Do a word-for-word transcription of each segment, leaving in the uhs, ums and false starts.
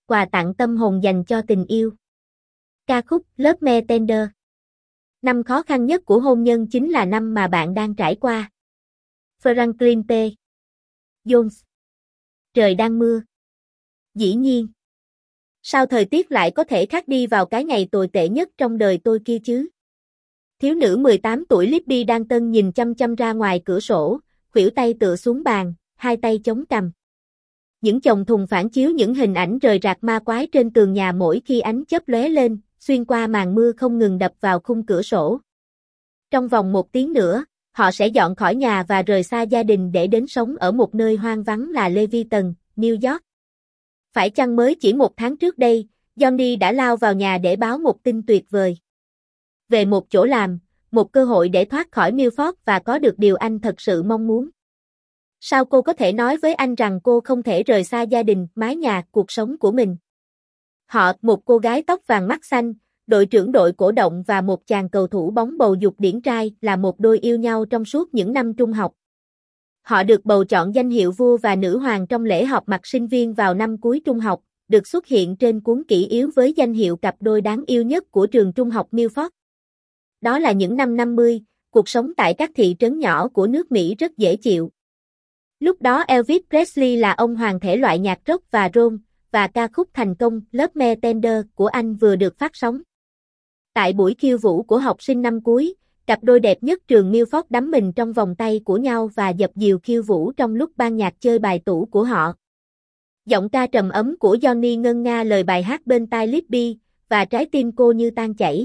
quà tặng tâm hồn dành cho tình yêu. Ca khúc Love Me Tender. Năm khó khăn nhất của hôn nhân chính là năm mà bạn đang trải qua. Franklin P. Jones. Trời đang mưa. Dĩ nhiên. Sao thời tiết lại có thể khác đi vào cái ngày tồi tệ nhất trong đời tôi kia chứ? Thiếu nữ mười tám tuổi Libby đang tân nhìn chăm chăm ra ngoài cửa sổ, khuỷu tay tựa xuống bàn, hai tay chống cằm. Những chồng thùng phản chiếu những hình ảnh rời rạc ma quái trên tường nhà mỗi khi ánh chớp lóe lên, xuyên qua màn mưa không ngừng đập vào khung cửa sổ. Trong vòng một tiếng nữa, họ sẽ dọn khỏi nhà và rời xa gia đình để đến sống ở một nơi hoang vắng là Leviton, New York. Phải chăng mới chỉ một tháng trước đây, Johnny đã lao vào nhà để báo một tin tuyệt vời. Về một chỗ làm, một cơ hội để thoát khỏi Milford và có được điều anh thật sự mong muốn. Sao cô có thể nói với anh rằng cô không thể rời xa gia đình, mái nhà, cuộc sống của mình? Họ, một cô gái tóc vàng mắt xanh, đội trưởng đội cổ động và một chàng cầu thủ bóng bầu dục điển trai là một đôi yêu nhau trong suốt những năm trung học. Họ được bầu chọn danh hiệu vua và nữ hoàng trong lễ họp mặt sinh viên vào năm cuối trung học, được xuất hiện trên cuốn kỷ yếu với danh hiệu cặp đôi đáng yêu nhất của trường trung học Milford. Đó là những năm năm mươi, cuộc sống tại các thị trấn nhỏ của nước Mỹ rất dễ chịu. Lúc đó Elvis Presley là ông hoàng thể loại nhạc rock và roll, và ca khúc thành công Love Me Tender của anh vừa được phát sóng. Tại buổi khiêu vũ của học sinh năm cuối, cặp đôi đẹp nhất trường Milford đắm mình trong vòng tay của nhau và dập dìu khiêu vũ trong lúc ban nhạc chơi bài tủ của họ. Giọng ca trầm ấm của Johnny ngân nga lời bài hát bên tai Libby, và trái tim cô như tan chảy.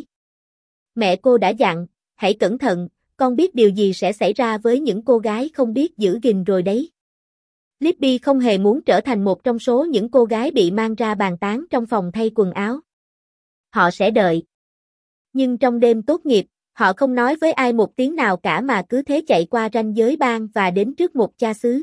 Mẹ cô đã dặn, hãy cẩn thận, con biết điều gì sẽ xảy ra với những cô gái không biết giữ gìn rồi đấy. Libby không hề muốn trở thành một trong số những cô gái bị mang ra bàn tán trong phòng thay quần áo. Họ sẽ đợi. Nhưng trong đêm tốt nghiệp, họ không nói với ai một tiếng nào cả mà cứ thế chạy qua ranh giới bang và đến trước một cha xứ.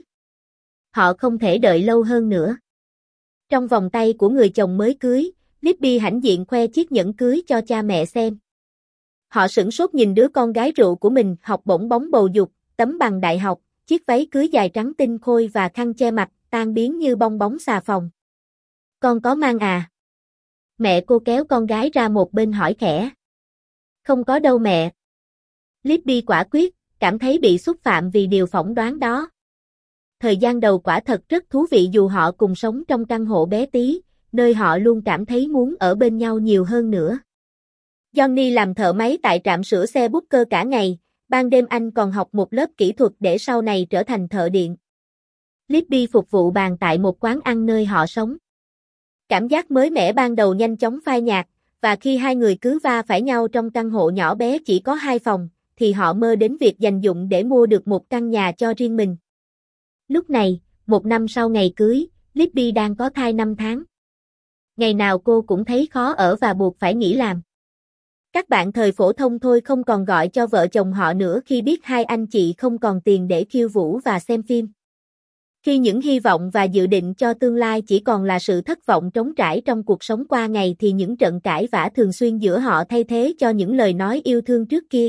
Họ không thể đợi lâu hơn nữa. Trong vòng tay của người chồng mới cưới, Libby hãnh diện khoe chiếc nhẫn cưới cho cha mẹ xem. Họ sửng sốt nhìn đứa con gái rượu của mình học bổng bóng bầu dục, tấm bằng đại học, chiếc váy cưới dài trắng tinh khôi và khăn che mặt, tan biến như bong bóng xà phòng. Con có mang à? Mẹ cô kéo con gái ra một bên hỏi khẽ. Không có đâu mẹ. Libby quả quyết, cảm thấy bị xúc phạm vì điều phỏng đoán đó. Thời gian đầu quả thật rất thú vị dù họ cùng sống trong căn hộ bé tí, nơi họ luôn cảm thấy muốn ở bên nhau nhiều hơn nữa. Johnny làm thợ máy tại trạm sửa xe Booker cả ngày, ban đêm anh còn học một lớp kỹ thuật để sau này trở thành thợ điện. Libby phục vụ bàn tại một quán ăn nơi họ sống. Cảm giác mới mẻ ban đầu nhanh chóng phai nhạt, và khi hai người cứ va phải nhau trong căn hộ nhỏ bé chỉ có hai phòng, thì họ mơ đến việc dành dụm để mua được một căn nhà cho riêng mình. Lúc này, một năm sau ngày cưới, Libby đang có thai năm tháng. Ngày nào cô cũng thấy khó ở và buộc phải nghỉ làm. Các bạn thời phổ thông thôi không còn gọi cho vợ chồng họ nữa khi biết hai anh chị không còn tiền để khiêu vũ và xem phim. Khi những hy vọng và dự định cho tương lai chỉ còn là sự thất vọng trống trải trong cuộc sống qua ngày thì những trận cãi vã thường xuyên giữa họ thay thế cho những lời nói yêu thương trước kia.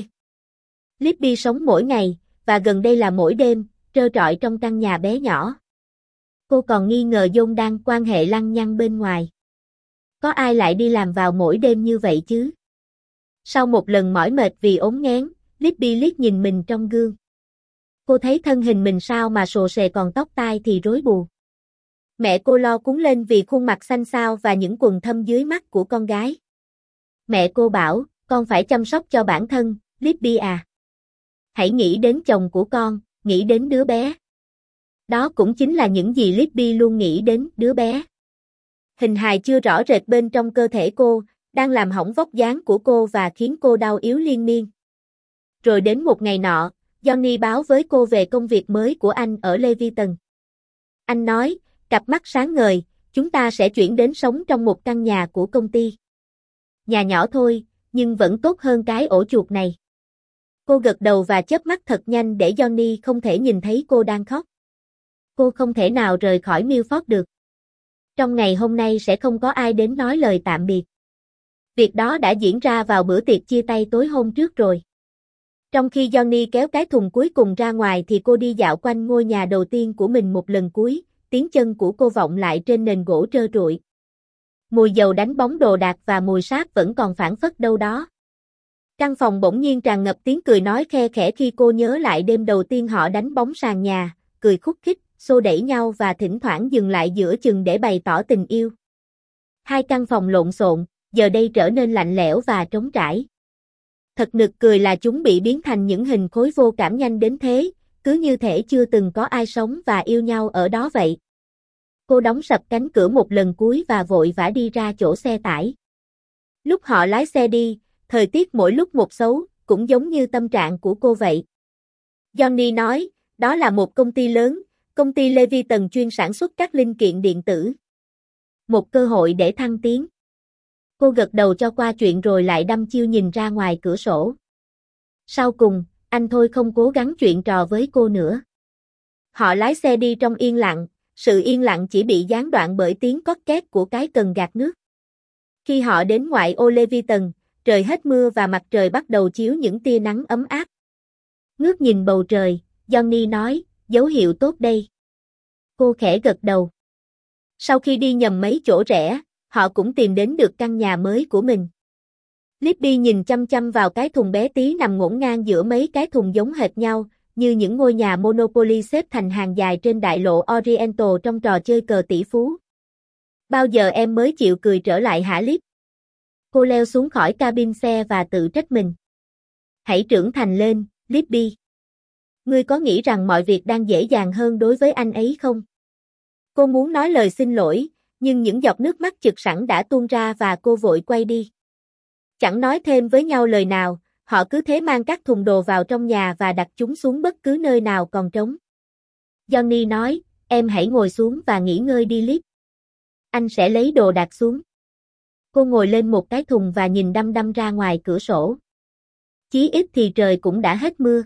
Libby sống mỗi ngày, và gần đây là mỗi đêm, trơ trọi trong căn nhà bé nhỏ. Cô còn nghi ngờ John đang quan hệ lăng nhăng bên ngoài. Có ai lại đi làm vào mỗi đêm như vậy chứ? Sau một lần mỏi mệt vì ốm nghén, Libby liếc nhìn mình trong gương. Cô thấy thân hình mình sao mà xồ xề còn tóc tai thì rối bù. Mẹ cô lo cúng lên vì khuôn mặt xanh xao và những quầng thâm dưới mắt của con gái. Mẹ cô bảo, con phải chăm sóc cho bản thân, Libby à. Hãy nghĩ đến chồng của con, nghĩ đến đứa bé. Đó cũng chính là những gì Libby luôn nghĩ đến, đứa bé. Hình hài chưa rõ rệt bên trong cơ thể cô, đang làm hỏng vóc dáng của cô và khiến cô đau yếu liên miên. Rồi đến một ngày nọ, Johnny báo với cô về công việc mới của anh ở Leviton. Anh nói, cặp mắt sáng ngời, chúng ta sẽ chuyển đến sống trong một căn nhà của công ty. Nhà nhỏ thôi, nhưng vẫn tốt hơn cái ổ chuột này. Cô gật đầu và chớp mắt thật nhanh để Johnny không thể nhìn thấy cô đang khóc. Cô không thể nào rời khỏi Milford được. Trong ngày hôm nay sẽ không có ai đến nói lời tạm biệt. Việc đó đã diễn ra vào bữa tiệc chia tay tối hôm trước rồi. Trong khi Johnny kéo cái thùng cuối cùng ra ngoài thì cô đi dạo quanh ngôi nhà đầu tiên của mình một lần cuối, tiếng chân của cô vọng lại trên nền gỗ trơ trụi. Mùi dầu đánh bóng đồ đạc và mùi sáp vẫn còn phảng phất đâu đó. Căn phòng bỗng nhiên tràn ngập tiếng cười nói khe khẽ khi cô nhớ lại đêm đầu tiên họ đánh bóng sàn nhà, cười khúc khích, xô đẩy nhau và thỉnh thoảng dừng lại giữa chừng để bày tỏ tình yêu. Hai căn phòng lộn xộn, giờ đây trở nên lạnh lẽo và trống trải. Thật nực cười là chúng bị biến thành những hình khối vô cảm nhanh đến thế, cứ như thể chưa từng có ai sống và yêu nhau ở đó vậy. Cô đóng sập cánh cửa một lần cuối và vội vã đi ra chỗ xe tải. Lúc họ lái xe đi, thời tiết mỗi lúc một xấu, cũng giống như tâm trạng của cô vậy. Johnny nói, đó là một công ty lớn, công ty Leviton chuyên sản xuất các linh kiện điện tử. Một cơ hội để thăng tiến. Cô gật đầu cho qua chuyện rồi lại đăm chiêu nhìn ra ngoài cửa sổ. Sau cùng, anh thôi không cố gắng chuyện trò với cô nữa. Họ lái xe đi trong yên lặng, sự yên lặng chỉ bị gián đoạn bởi tiếng cót két của cái cần gạt nước. Khi họ đến ngoại ô Leviton, trời hết mưa và mặt trời bắt đầu chiếu những tia nắng ấm áp. Ngước nhìn bầu trời, Johnny nói, dấu hiệu tốt đây. Cô khẽ gật đầu. Sau khi đi nhầm mấy chỗ rẽ, họ cũng tìm đến được căn nhà mới của mình. Libby nhìn chăm chăm vào cái thùng bé tí nằm ngổn ngang giữa mấy cái thùng giống hệt nhau, như những ngôi nhà Monopoly xếp thành hàng dài trên đại lộ Oriental trong trò chơi cờ tỷ phú. Bao giờ em mới chịu cười trở lại hả Lib? Cô leo xuống khỏi cabin xe và tự trách mình. Hãy trưởng thành lên, Libby. Ngươi có nghĩ rằng mọi việc đang dễ dàng hơn đối với anh ấy không? Cô muốn nói lời xin lỗi, nhưng những giọt nước mắt chực sẵn đã tuôn ra và cô vội quay đi. Chẳng nói thêm với nhau lời nào, họ cứ thế mang các thùng đồ vào trong nhà và đặt chúng xuống bất cứ nơi nào còn trống. Johnny nói, em hãy ngồi xuống và nghỉ ngơi đi Lib. Anh sẽ lấy đồ đặt xuống. Cô ngồi lên một cái thùng và nhìn đăm đăm ra ngoài cửa sổ. Chí ít thì trời cũng đã hết mưa.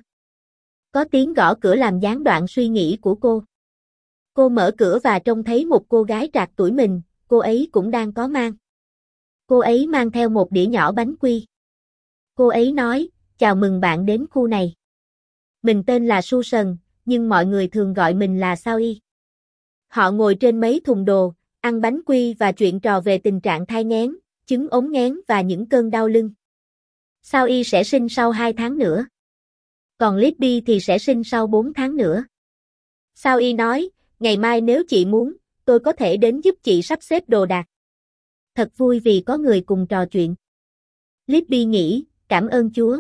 Có tiếng gõ cửa làm gián đoạn suy nghĩ của cô. Cô mở cửa và trông thấy một cô gái trạc tuổi mình, cô ấy cũng đang có mang. Cô ấy mang theo một đĩa nhỏ bánh quy. Cô ấy nói, chào mừng bạn đến khu này. Mình tên là Susan, nhưng mọi người thường gọi mình là Sao Y. Họ ngồi trên mấy thùng đồ, ăn bánh quy và chuyện trò về tình trạng thai nghén, trứng ống nghén và những cơn đau lưng. Sao Y sẽ sinh sau hai tháng nữa. Còn Libby thì sẽ sinh sau bốn tháng nữa. Sao Y nói, ngày mai nếu chị muốn, tôi có thể đến giúp chị sắp xếp đồ đạc. Thật vui vì có người cùng trò chuyện. Libby nghĩ, cảm ơn Chúa.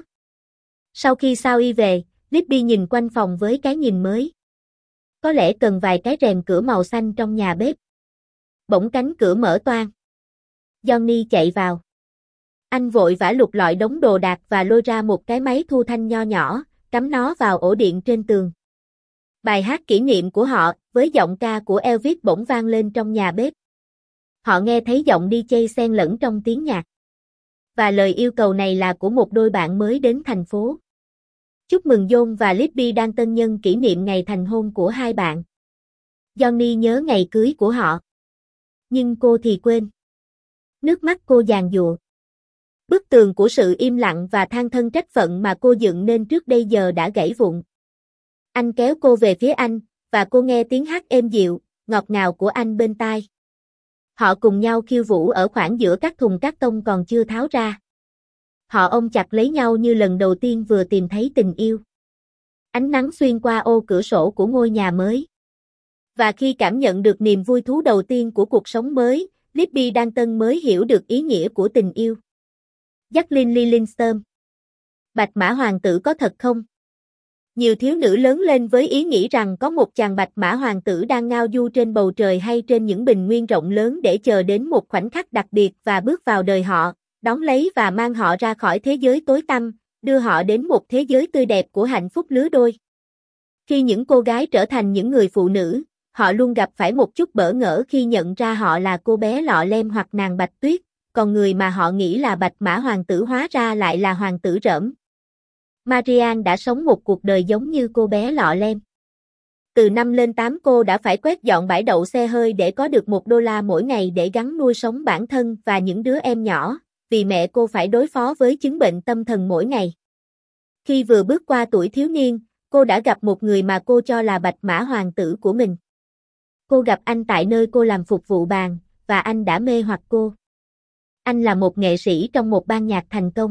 Sau khi Sao Y về, Libby nhìn quanh phòng với cái nhìn mới. Có lẽ cần vài cái rèm cửa màu xanh trong nhà bếp. Bỗng cánh cửa mở toang. Johnny chạy vào. Anh vội vã lục lọi đống đồ đạc và lôi ra một cái máy thu thanh nho nhỏ, cắm nó vào ổ điện trên tường. Bài hát kỷ niệm của họ, với giọng ca của Elvis bỗng vang lên trong nhà bếp. Họ nghe thấy giọng đi jay xen lẫn trong tiếng nhạc. Và lời yêu cầu này là của một đôi bạn mới đến thành phố. Chúc mừng John và Libby đang tân nhân kỷ niệm ngày thành hôn của hai bạn. Johnny nhớ ngày cưới của họ. Nhưng cô thì quên. Nước mắt cô giàn giụa. Bức tường của sự im lặng và than thân trách phận mà cô dựng nên trước đây giờ đã gãy vụn. Anh kéo cô về phía anh, và cô nghe tiếng hát êm dịu, ngọt ngào của anh bên tai. Họ cùng nhau khiêu vũ ở khoảng giữa các thùng cát tông còn chưa tháo ra. Họ ôm chặt lấy nhau như lần đầu tiên vừa tìm thấy tình yêu. Ánh nắng xuyên qua ô cửa sổ của ngôi nhà mới. Và khi cảm nhận được niềm vui thú đầu tiên của cuộc sống mới, Libby Danton mới hiểu được ý nghĩa của tình yêu. Jacqueline Lillingston. Bạch mã hoàng tử có thật không? Nhiều thiếu nữ lớn lên với ý nghĩ rằng có một chàng bạch mã hoàng tử đang ngao du trên bầu trời hay trên những bình nguyên rộng lớn để chờ đến một khoảnh khắc đặc biệt và bước vào đời họ, đón lấy và mang họ ra khỏi thế giới tối tăm, đưa họ đến một thế giới tươi đẹp của hạnh phúc lứa đôi. Khi những cô gái trở thành những người phụ nữ, họ luôn gặp phải một chút bỡ ngỡ khi nhận ra họ là cô bé lọ lem hoặc nàng Bạch Tuyết, còn người mà họ nghĩ là bạch mã hoàng tử hóa ra lại là hoàng tử rỡm. Marianne đã sống một cuộc đời giống như cô bé lọ lem. Từ năm lên tám cô đã phải quét dọn bãi đậu xe hơi để có được một đô la mỗi ngày để gắng nuôi sống bản thân và những đứa em nhỏ, vì mẹ cô phải đối phó với chứng bệnh tâm thần mỗi ngày. Khi vừa bước qua tuổi thiếu niên, cô đã gặp một người mà cô cho là bạch mã hoàng tử của mình. Cô gặp anh tại nơi cô làm phục vụ bàn, và anh đã mê hoặc cô. Anh là một nghệ sĩ trong một ban nhạc thành công.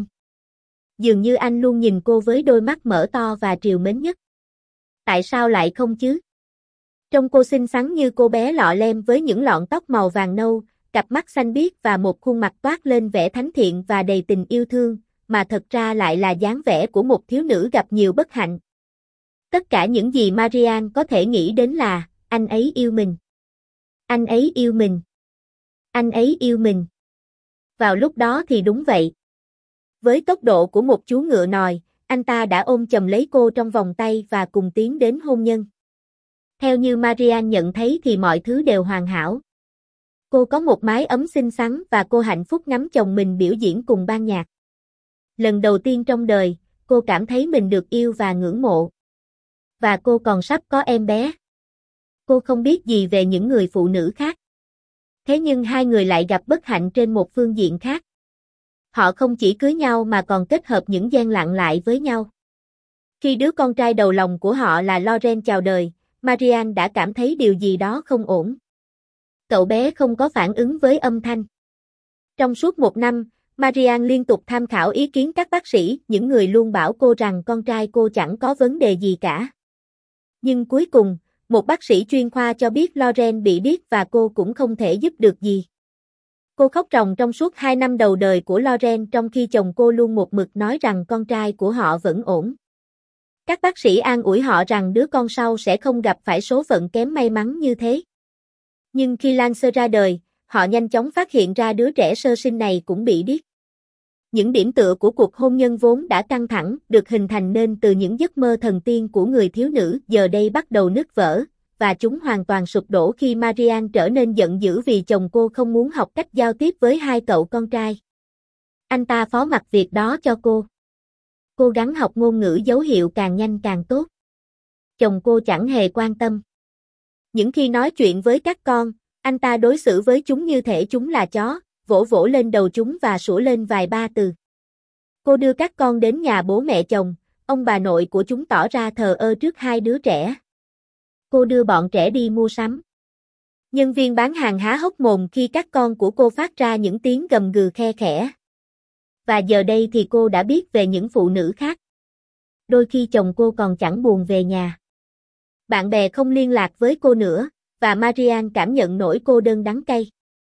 Dường như anh luôn nhìn cô với đôi mắt mở to và trìu mến nhất. Tại sao lại không chứ? Trông cô xinh xắn như cô bé lọ lem với những lọn tóc màu vàng nâu, cặp mắt xanh biếc và một khuôn mặt toát lên vẻ thánh thiện và đầy tình yêu thương, mà thật ra lại là dáng vẻ của một thiếu nữ gặp nhiều bất hạnh. Tất cả những gì Marianne có thể nghĩ đến là, anh ấy yêu mình. Anh ấy yêu mình. Anh ấy yêu mình. Vào lúc đó thì đúng vậy. Với tốc độ của một chú ngựa nòi, anh ta đã ôm chầm lấy cô trong vòng tay và cùng tiến đến hôn nhân. Theo như Marianne nhận thấy thì mọi thứ đều hoàn hảo. Cô có một mái ấm xinh xắn và cô hạnh phúc ngắm chồng mình biểu diễn cùng ban nhạc. Lần đầu tiên trong đời, cô cảm thấy mình được yêu và ngưỡng mộ. Và cô còn sắp có em bé. Cô không biết gì về những người phụ nữ khác. Thế nhưng hai người lại gặp bất hạnh trên một phương diện khác. Họ không chỉ cưới nhau mà còn kết hợp những gian lặng lại với nhau. Khi đứa con trai đầu lòng của họ là Lauren chào đời, Marianne đã cảm thấy điều gì đó không ổn. Cậu bé không có phản ứng với âm thanh. Trong suốt một năm, Marianne liên tục tham khảo ý kiến các bác sĩ, những người luôn bảo cô rằng con trai cô chẳng có vấn đề gì cả. Nhưng cuối cùng, một bác sĩ chuyên khoa cho biết Lauren bị điếc và cô cũng không thể giúp được gì. Cô khóc ròng trong suốt hai năm đầu đời của Lauren trong khi chồng cô luôn một mực nói rằng con trai của họ vẫn ổn. Các bác sĩ an ủi họ rằng đứa con sau sẽ không gặp phải số phận kém may mắn như thế. Nhưng khi Lance ra đời, họ nhanh chóng phát hiện ra đứa trẻ sơ sinh này cũng bị điếc. Những điểm tựa của cuộc hôn nhân vốn đã căng thẳng, được hình thành nên từ những giấc mơ thần tiên của người thiếu nữ, giờ đây bắt đầu nứt vỡ, và chúng hoàn toàn sụp đổ khi Marianne trở nên giận dữ vì chồng cô không muốn học cách giao tiếp với hai cậu con trai. Anh ta phó mặc việc đó cho cô. Cố gắng học ngôn ngữ dấu hiệu càng nhanh càng tốt. Chồng cô chẳng hề quan tâm. Những khi nói chuyện với các con, anh ta đối xử với chúng như thể chúng là chó, vỗ vỗ lên đầu chúng và sủa lên vài ba từ. Cô đưa các con đến nhà bố mẹ chồng, ông bà nội của chúng tỏ ra thờ ơ trước hai đứa trẻ. Cô đưa bọn trẻ đi mua sắm. Nhân viên bán hàng há hốc mồm khi các con của cô phát ra những tiếng gầm gừ khe khẽ. Và giờ đây thì cô đã biết về những phụ nữ khác. Đôi khi chồng cô còn chẳng buồn về nhà. Bạn bè không liên lạc với cô nữa, và Marianne cảm nhận nỗi cô đơn đắng cay.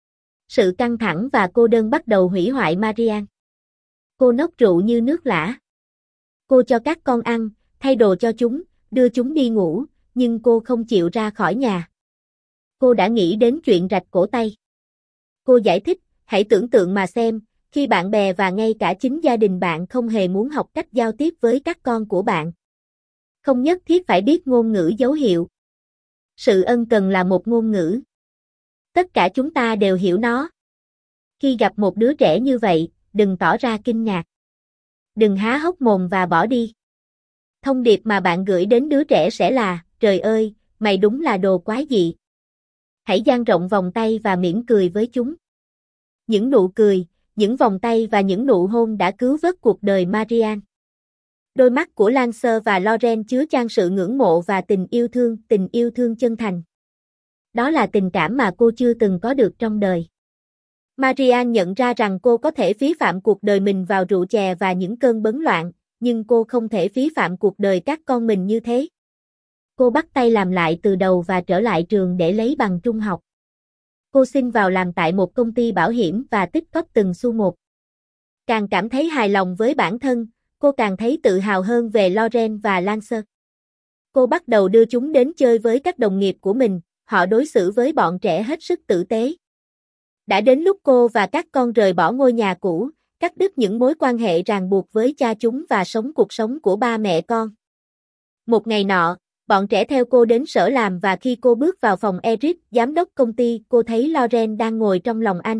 Sự căng thẳng và cô đơn bắt đầu hủy hoại Marianne. Cô nốc rượu như nước lã. Cô cho các con ăn, thay đồ cho chúng, đưa chúng đi ngủ, nhưng cô không chịu ra khỏi nhà. Cô đã nghĩ đến chuyện rạch cổ tay. Cô giải thích, hãy tưởng tượng mà xem, khi bạn bè và ngay cả chính gia đình bạn không hề muốn học cách giao tiếp với các con của bạn. Không nhất thiết phải biết ngôn ngữ dấu hiệu. Sự ân cần là một ngôn ngữ. Tất cả chúng ta đều hiểu nó. Khi gặp một đứa trẻ như vậy, đừng tỏ ra kinh ngạc. Đừng há hốc mồm và bỏ đi. Thông điệp mà bạn gửi đến đứa trẻ sẽ là, trời ơi, mày đúng là đồ quái dị. Hãy dang rộng vòng tay và mỉm cười với chúng. Những nụ cười, những vòng tay và những nụ hôn đã cứu vớt cuộc đời Marianne. Đôi mắt của Lance và Lauren chứa chan sự ngưỡng mộ và tình yêu thương, tình yêu thương chân thành. Đó là tình cảm mà cô chưa từng có được trong đời. Marianne nhận ra rằng cô có thể phí phạm cuộc đời mình vào rượu chè và những cơn bấn loạn, nhưng cô không thể phí phạm cuộc đời các con mình như thế. Cô bắt tay làm lại từ đầu và trở lại trường để lấy bằng trung học. Cô xin vào làm tại một công ty bảo hiểm và tích cóp từng xu một. Càng cảm thấy hài lòng với bản thân, cô càng thấy tự hào hơn về Lauren và Lance. Cô bắt đầu đưa chúng đến chơi với các đồng nghiệp của mình, họ đối xử với bọn trẻ hết sức tử tế. Đã đến lúc cô và các con rời bỏ ngôi nhà cũ, cắt đứt những mối quan hệ ràng buộc với cha chúng và sống cuộc sống của ba mẹ con. Một ngày nọ, bọn trẻ theo cô đến sở làm và khi cô bước vào phòng Eric, giám đốc công ty, cô thấy Lauren đang ngồi trong lòng anh.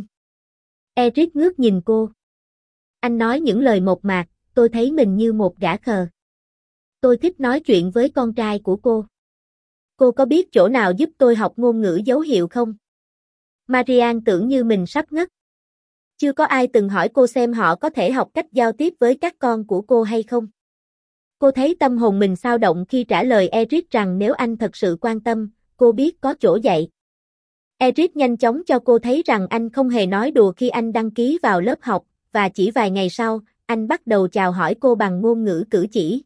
Eric ngước nhìn cô. Anh nói những lời mộc mạc, tôi thấy mình như một gã khờ. Tôi thích nói chuyện với con trai của cô. Cô có biết chỗ nào giúp tôi học ngôn ngữ dấu hiệu không? Marianne tưởng như mình sắp ngất. Chưa có ai từng hỏi cô xem họ có thể học cách giao tiếp với các con của cô hay không. Cô thấy tâm hồn mình xao động khi trả lời Eric rằng nếu anh thật sự quan tâm, cô biết có chỗ dạy. Eric nhanh chóng cho cô thấy rằng anh không hề nói đùa khi anh đăng ký vào lớp học, và chỉ vài ngày sau, anh bắt đầu chào hỏi cô bằng ngôn ngữ cử chỉ.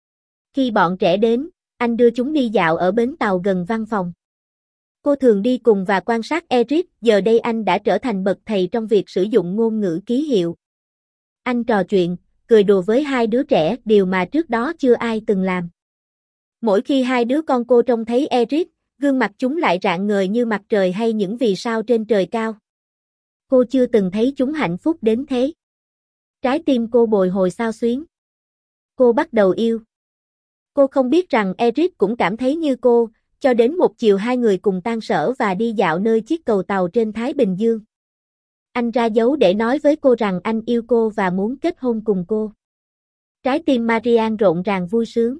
Khi bọn trẻ đến, anh đưa chúng đi dạo ở bến tàu gần văn phòng. Cô thường đi cùng và quan sát Eric, giờ đây anh đã trở thành bậc thầy trong việc sử dụng ngôn ngữ ký hiệu. Anh trò chuyện, cười đùa với hai đứa trẻ, điều mà trước đó chưa ai từng làm. Mỗi khi hai đứa con cô trông thấy Eric, gương mặt chúng lại rạng ngời như mặt trời hay những vì sao trên trời cao. Cô chưa từng thấy chúng hạnh phúc đến thế. Trái tim cô bồi hồi xao xuyến. Cô bắt đầu yêu. Cô không biết rằng Eric cũng cảm thấy như cô, cho đến một chiều hai người cùng tan sở và đi dạo nơi chiếc cầu tàu trên Thái Bình Dương. Anh ra dấu để nói với cô rằng anh yêu cô và muốn kết hôn cùng cô. Trái tim Marianne rộn ràng vui sướng.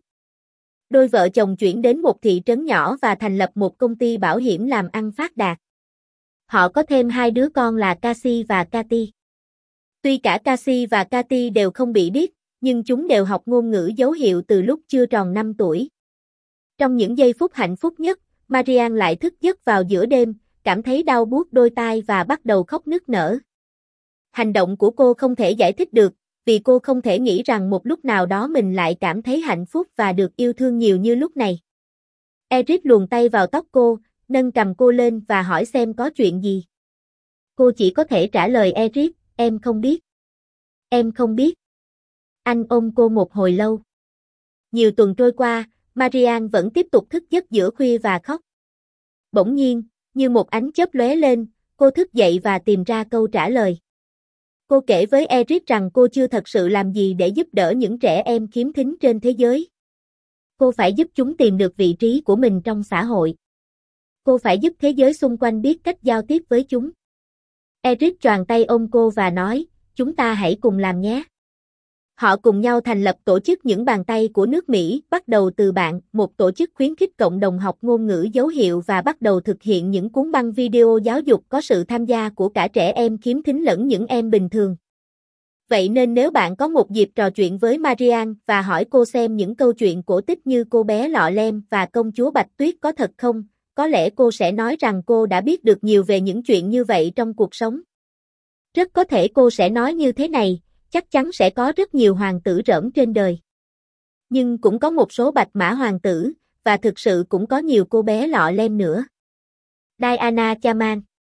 Đôi vợ chồng chuyển đến một thị trấn nhỏ và thành lập một công ty bảo hiểm làm ăn phát đạt. Họ có thêm hai đứa con là Cassie và Katy. Tuy cả Cassie và Katy đều không bị điếc, nhưng chúng đều học ngôn ngữ dấu hiệu từ lúc chưa tròn năm tuổi. Trong những giây phút hạnh phúc nhất, Marianne lại thức giấc vào giữa đêm, cảm thấy đau buốt đôi tai và bắt đầu khóc nức nở. Hành động của cô không thể giải thích được, vì cô không thể nghĩ rằng một lúc nào đó mình lại cảm thấy hạnh phúc và được yêu thương nhiều như lúc này. Eric luồn tay vào tóc cô, nâng cầm cô lên và hỏi xem có chuyện gì. Cô chỉ có thể trả lời Eric, em không biết. Em không biết. Anh ôm cô một hồi lâu. Nhiều tuần trôi qua, Marianne vẫn tiếp tục thức giấc giữa khuya và khóc. Bỗng nhiên, như một ánh chớp lóe lên, cô thức dậy và tìm ra câu trả lời. Cô kể với Eric rằng cô chưa thật sự làm gì để giúp đỡ những trẻ em khiếm thính trên thế giới. Cô phải giúp chúng tìm được vị trí của mình trong xã hội. Cô phải giúp thế giới xung quanh biết cách giao tiếp với chúng. Eric choàng tay ôm cô và nói, chúng ta hãy cùng làm nhé. Họ cùng nhau thành lập tổ chức Những Bàn Tay của nước Mỹ, bắt đầu từ bạn, một tổ chức khuyến khích cộng đồng học ngôn ngữ dấu hiệu và bắt đầu thực hiện những cuốn băng video giáo dục có sự tham gia của cả trẻ em khiếm thính lẫn những em bình thường. Vậy nên nếu bạn có một dịp trò chuyện với Marianne và hỏi cô xem những câu chuyện cổ tích như Cô bé Lọ Lem và Công chúa Bạch Tuyết có thật không, có lẽ cô sẽ nói rằng cô đã biết được nhiều về những chuyện như vậy trong cuộc sống. Rất có thể cô sẽ nói như thế này, chắc chắn sẽ có rất nhiều hoàng tử rỡm trên đời. Nhưng cũng có một số bạch mã hoàng tử, và thực sự cũng có nhiều cô bé Lọ Lem nữa. Diana Chaman